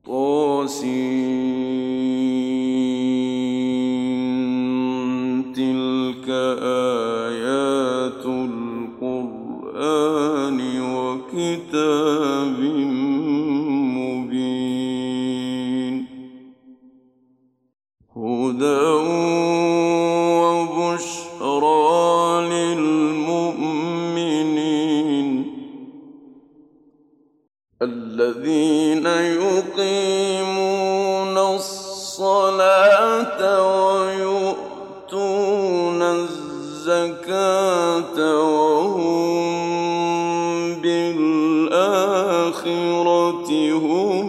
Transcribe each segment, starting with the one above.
طس. تلك آيات القرآن وكتاب مبين. هدى وبشرى للمؤمنين الذين يقيمون الصلاة ويؤتون الزكاة وهم بالآخرة هم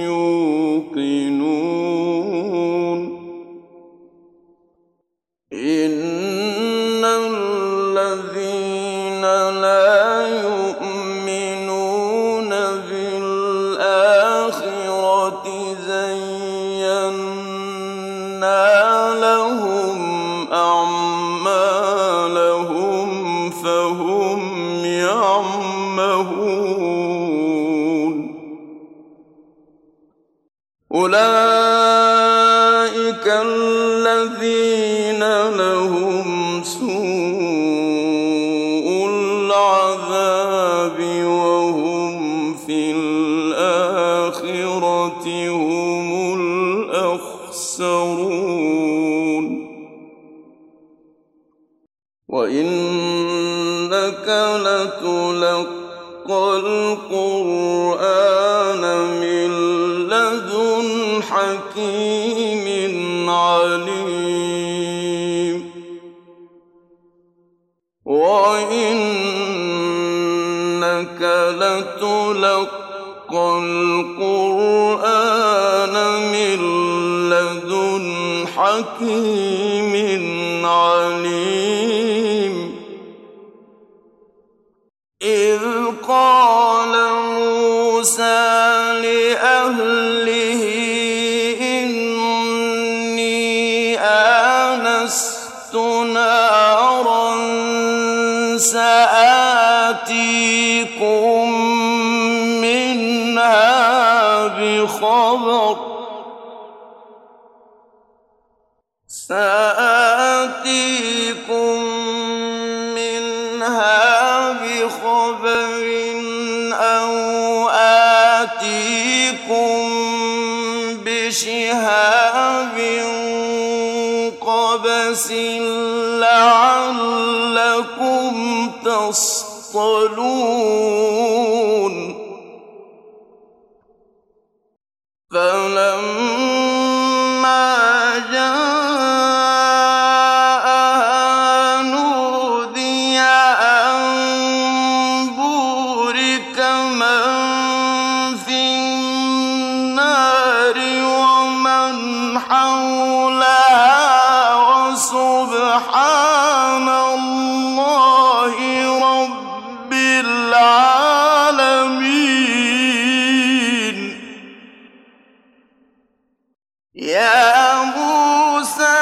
يوقنون. إن الذين لا يؤمنون بالآخرة زينا لهم أعمالهم فهم يعمهون. أولئك الذين لهم سوء العذاب وهم في الآخرة هم الأخسرون. وإنك لتلقى القرآن من لدن حكيم عليم. وإنك لتلقى القرآن من لدن حكيم عليم. إذ قال موسى لأهله إني آنست نارا سآتيكم منها بخبر أو آتيكم بشهاب قبس لعلكم تصطلون. فلما جاءها نودي أن بورك من في النار ومن حولها وسبحان الله رب العالمين. يا موسى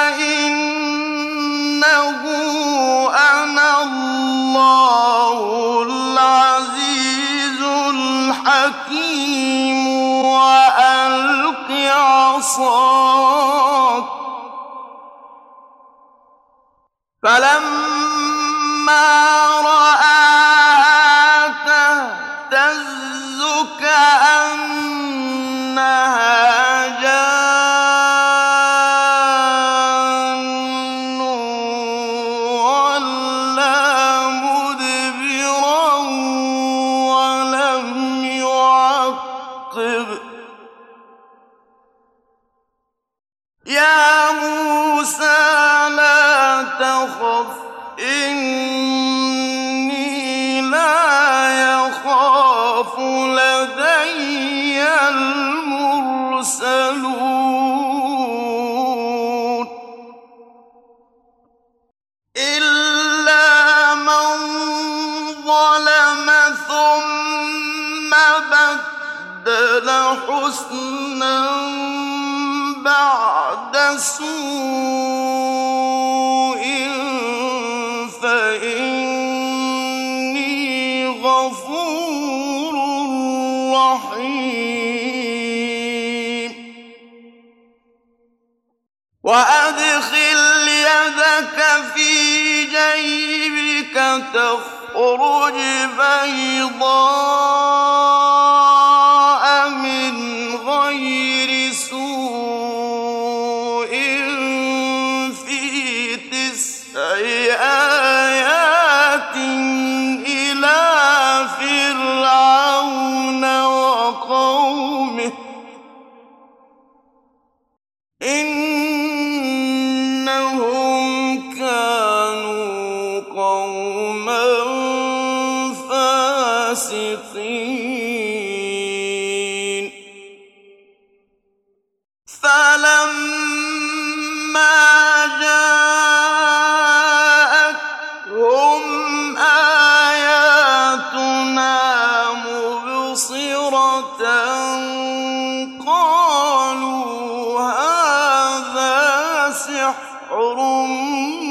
إنه أنا الله العزيز الحكيم وألق عصاك. فلما رآها تهتز كأنها جان ولا مدبرا ولم يعقب. يا موسى لا تخف إني لا يخاف لدي المرسلون. إلا من ظلم ثم بدل حسنا بعد سوء فإني غفور رحيم. وأدخل يدك في جيبك تخرج بيضاء من غير سوء في 9 آيات إلى فرعون وقومه إنهم كانوا قوما فاسقين فلما جاءتهم آياتنا مبصرة قالوا هذا سحر